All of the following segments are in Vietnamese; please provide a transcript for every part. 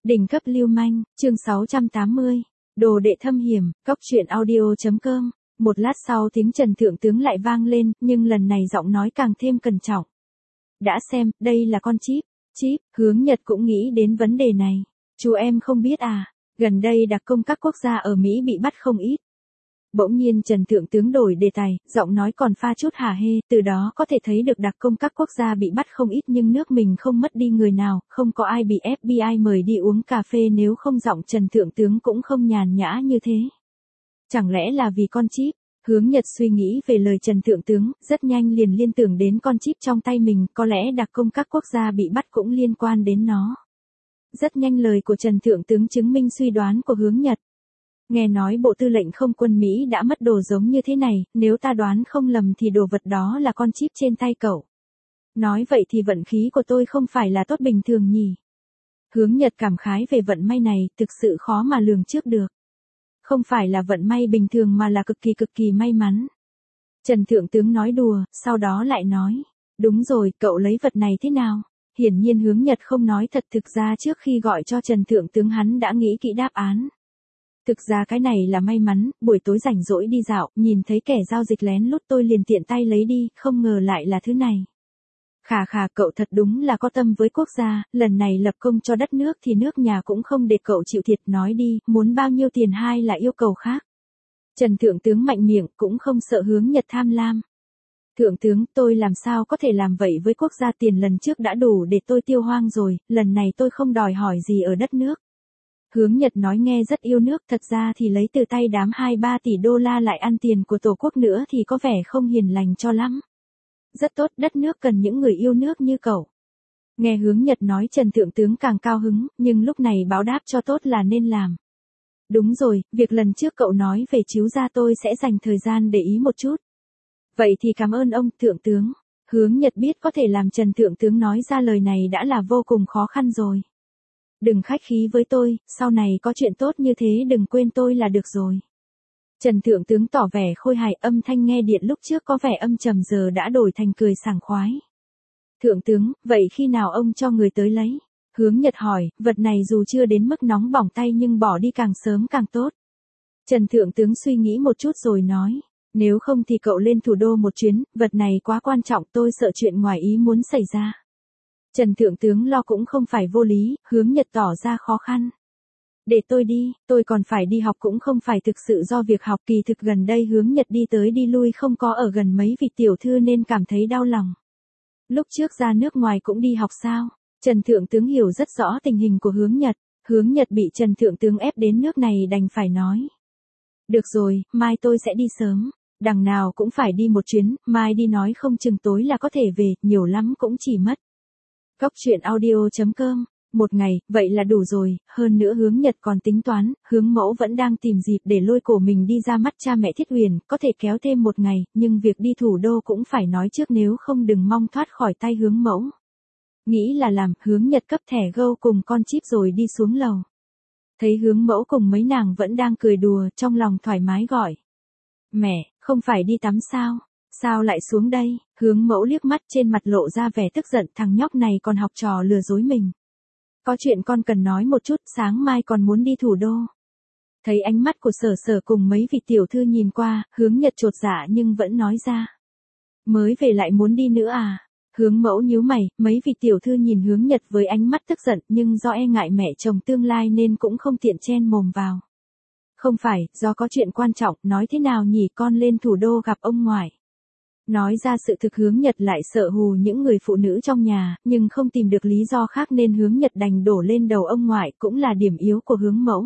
Đỉnh cấp lưu manh, chương 680. Đồ đệ thâm hiểm, cóc truyện audio.com. Một lát sau tiếng Trần Thượng Tướng lại vang lên, nhưng lần này giọng nói càng thêm cẩn trọng. Đã xem, đây là con chip. Chip, Hướng Nhật cũng nghĩ đến vấn đề này. Chú em không biết à, gần đây đặc công các quốc gia ở Mỹ bị bắt không ít. Bỗng nhiên Trần Thượng Tướng đổi đề tài, giọng nói còn pha chút hả hê, từ đó có thể thấy được đặc công các quốc gia bị bắt không ít nhưng nước mình không mất đi người nào, không có ai bị FBI mời đi uống cà phê, nếu không giọng Trần Thượng Tướng cũng không nhàn nhã như thế. Chẳng lẽ là vì con chip? Hướng Nhật suy nghĩ về lời Trần Thượng Tướng, rất nhanh liền liên tưởng đến con chip trong tay mình, có lẽ đặc công các quốc gia bị bắt cũng liên quan đến nó. Rất nhanh lời của Trần Thượng Tướng chứng minh suy đoán của Hướng Nhật. Nghe nói Bộ Tư lệnh Không quân Mỹ đã mất đồ giống như thế này, nếu ta đoán không lầm thì đồ vật đó là con chip trên tay cậu. Nói vậy thì vận khí của tôi không phải là tốt bình thường nhỉ? Hướng Nhật cảm khái về vận may này, thực sự khó mà lường trước được. Không phải là vận may bình thường mà là cực kỳ may mắn. Trần Thượng Tướng nói đùa, sau đó lại nói. Đúng rồi, cậu lấy vật này thế nào? Hiển nhiên Hướng Nhật không nói thật, thực ra trước khi gọi cho Trần Thượng Tướng hắn đã nghĩ kỹ đáp án. Thực ra cái này là may mắn, buổi tối rảnh rỗi đi dạo, nhìn thấy kẻ giao dịch lén lút tôi liền tiện tay lấy đi, không ngờ lại là thứ này. Khà cậu thật đúng là có tâm với quốc gia, lần này lập công cho đất nước thì nước nhà cũng không để cậu chịu thiệt, nói đi, muốn bao nhiêu tiền hay là yêu cầu khác. Trần Thượng Tướng mạnh miệng, cũng không sợ Hướng Nhật tham lam. Thượng Tướng, tôi làm sao có thể làm vậy với quốc gia, tiền lần trước đã đủ để tôi tiêu hoang rồi, lần này tôi không đòi hỏi gì ở đất nước. Hướng Nhật nói nghe rất yêu nước, thật ra thì lấy từ tay đám 2-3 tỷ đô la lại ăn tiền của tổ quốc nữa thì có vẻ không hiền lành cho lắm. Rất tốt, đất nước cần những người yêu nước như cậu. Nghe Hướng Nhật nói Trần Thượng Tướng càng cao hứng, nhưng lúc này báo đáp cho tốt là nên làm. Đúng rồi, việc lần trước cậu nói về chiếu gia tôi sẽ dành thời gian để ý một chút. Vậy thì cảm ơn ông, Thượng Tướng. Hướng Nhật biết có thể làm Trần Thượng Tướng nói ra lời này đã là vô cùng khó khăn rồi. Đừng khách khí với tôi, sau này có chuyện tốt như thế đừng quên tôi là được rồi. Trần Thượng Tướng tỏ vẻ khôi hài, âm thanh nghe điện lúc trước có vẻ âm trầm giờ đã đổi thành cười sảng khoái. Thượng Tướng, vậy khi nào ông cho người tới lấy? Hướng Nhật hỏi, vật này dù chưa đến mức nóng bỏng tay nhưng bỏ đi càng sớm càng tốt. Trần Thượng Tướng suy nghĩ một chút rồi nói, nếu không thì cậu lên thủ đô một chuyến, vật này quá quan trọng, tôi sợ chuyện ngoài ý muốn xảy ra. Trần Thượng Tướng lo cũng không phải vô lý, Hướng Nhật tỏ ra khó khăn. Để tôi đi, tôi còn phải đi học, cũng không phải thực sự do việc học, kỳ thực gần đây Hướng Nhật đi tới đi lui không có ở gần mấy vị tiểu thư nên cảm thấy đau lòng. Lúc trước ra nước ngoài cũng đi học sao? Trần Thượng Tướng hiểu rất rõ tình hình của Hướng Nhật bị Trần Thượng Tướng ép đến nước này đành phải nói. Được rồi, mai tôi sẽ đi sớm, đằng nào cũng phải đi một chuyến, mai đi nói không chừng tối là có thể về, nhiều lắm cũng chỉ mất. Cóc truyện audio.com. Một ngày, vậy là đủ rồi, hơn nữa Hướng Nhật còn tính toán, Hướng Mẫu vẫn đang tìm dịp để lôi cổ mình đi ra mắt cha mẹ Thiết Huyền, có thể kéo thêm một ngày, nhưng việc đi thủ đô cũng phải nói trước nếu không đừng mong thoát khỏi tay Hướng Mẫu. Nghĩ là làm, Hướng Nhật cấp thẻ Go cùng con chip rồi đi xuống lầu. Thấy Hướng Mẫu cùng mấy nàng vẫn đang cười đùa, trong lòng thoải mái gọi. Mẹ, không phải đi tắm sao? Sao lại xuống đây? Hướng Mẫu liếc mắt, trên mặt lộ ra vẻ tức giận, thằng nhóc này còn học trò lừa dối mình. Có chuyện con cần nói một chút, sáng mai còn muốn đi thủ đô. Thấy ánh mắt của Sở cùng mấy vị tiểu thư nhìn qua, Hướng Nhật chột dạ nhưng vẫn nói ra. Mới về lại muốn đi nữa à? Hướng Mẫu nhíu mày, mấy vị tiểu thư nhìn Hướng Nhật với ánh mắt tức giận, nhưng do e ngại mẹ chồng tương lai nên cũng không tiện chen mồm vào. Không phải, do có chuyện quan trọng, nói thế nào nhỉ, con lên thủ đô gặp ông ngoại. Nói ra sự thực Hướng Nhật lại sợ hù những người phụ nữ trong nhà, nhưng không tìm được lý do khác nên Hướng Nhật đành đổ lên đầu ông ngoại, cũng là điểm yếu của Hướng Mẫu.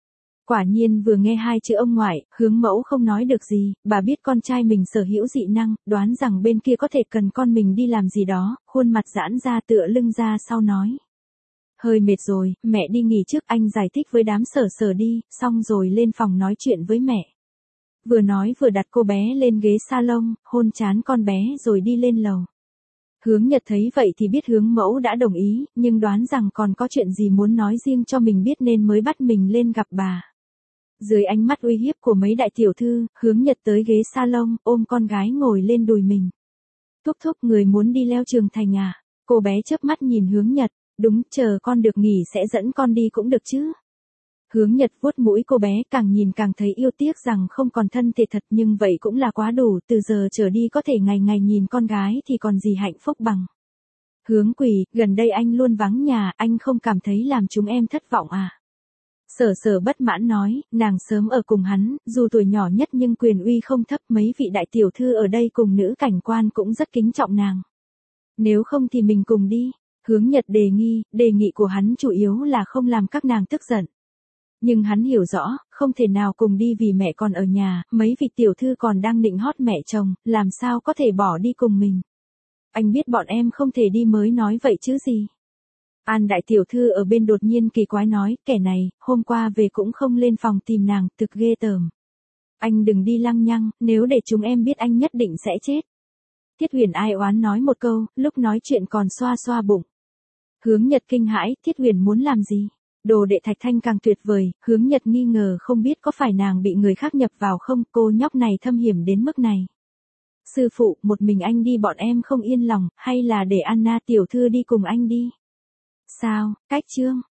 Quả nhiên vừa nghe hai chữ ông ngoại, Hướng Mẫu không nói được gì, bà biết con trai mình sở hữu dị năng, đoán rằng bên kia có thể cần con mình đi làm gì đó, khuôn mặt giãn ra tựa lưng ra sau nói. Hơi mệt rồi, mẹ đi nghỉ trước, anh giải thích với đám Sở đi, xong rồi lên phòng nói chuyện với mẹ. Vừa nói vừa đặt cô bé lên ghế salon, hôn trán con bé rồi đi lên lầu. Hướng Nhật thấy vậy thì biết Hướng Mẫu đã đồng ý, nhưng đoán rằng còn có chuyện gì muốn nói riêng cho mình biết nên mới bắt mình lên gặp bà. Dưới ánh mắt uy hiếp của mấy đại tiểu thư, Hướng Nhật tới ghế salon, ôm con gái ngồi lên đùi mình. Thúc người muốn đi leo Trường Thành à? Cô bé chớp mắt nhìn Hướng Nhật. Đúng, chờ con được nghỉ sẽ dẫn con đi cũng được chứ. Hướng Nhật vuốt mũi cô bé, càng nhìn càng thấy yêu tiếc rằng không còn thân thể thật, nhưng vậy cũng là quá đủ, từ giờ trở đi có thể ngày ngày nhìn con gái thì còn gì hạnh phúc bằng. Hướng Quỳ, gần đây anh luôn vắng nhà, anh không cảm thấy làm chúng em thất vọng à? Sở Sở bất mãn nói, nàng sớm ở cùng hắn, dù tuổi nhỏ nhất nhưng quyền uy không thấp, mấy vị đại tiểu thư ở đây cùng nữ cảnh quan cũng rất kính trọng nàng. Nếu không thì mình cùng đi. Hướng Nhật đề nghị của hắn chủ yếu là không làm các nàng tức giận. Nhưng hắn hiểu rõ, không thể nào cùng đi vì mẹ còn ở nhà, mấy vị tiểu thư còn đang nịnh hót mẹ chồng, làm sao có thể bỏ đi cùng mình. Anh biết bọn em không thể đi mới nói vậy chứ gì. An đại tiểu thư ở bên đột nhiên kỳ quái nói, kẻ này, hôm qua về cũng không lên phòng tìm nàng, thực ghê tởm. Anh đừng đi lăng nhăng, nếu để chúng em biết anh nhất định sẽ chết. Thiết Huyền ai oán nói một câu, lúc nói chuyện còn xoa xoa bụng. Hướng Nhật kinh hãi, Thiết Huyền muốn làm gì? Đồ đệ Thạch Thanh càng tuyệt vời, Hướng Nhật nghi ngờ không biết có phải nàng bị người khác nhập vào không, cô nhóc này thâm hiểm đến mức này. Sư phụ, một mình anh đi bọn em không yên lòng, hay là để Anna tiểu thư đi cùng anh đi? Sao, cách chương.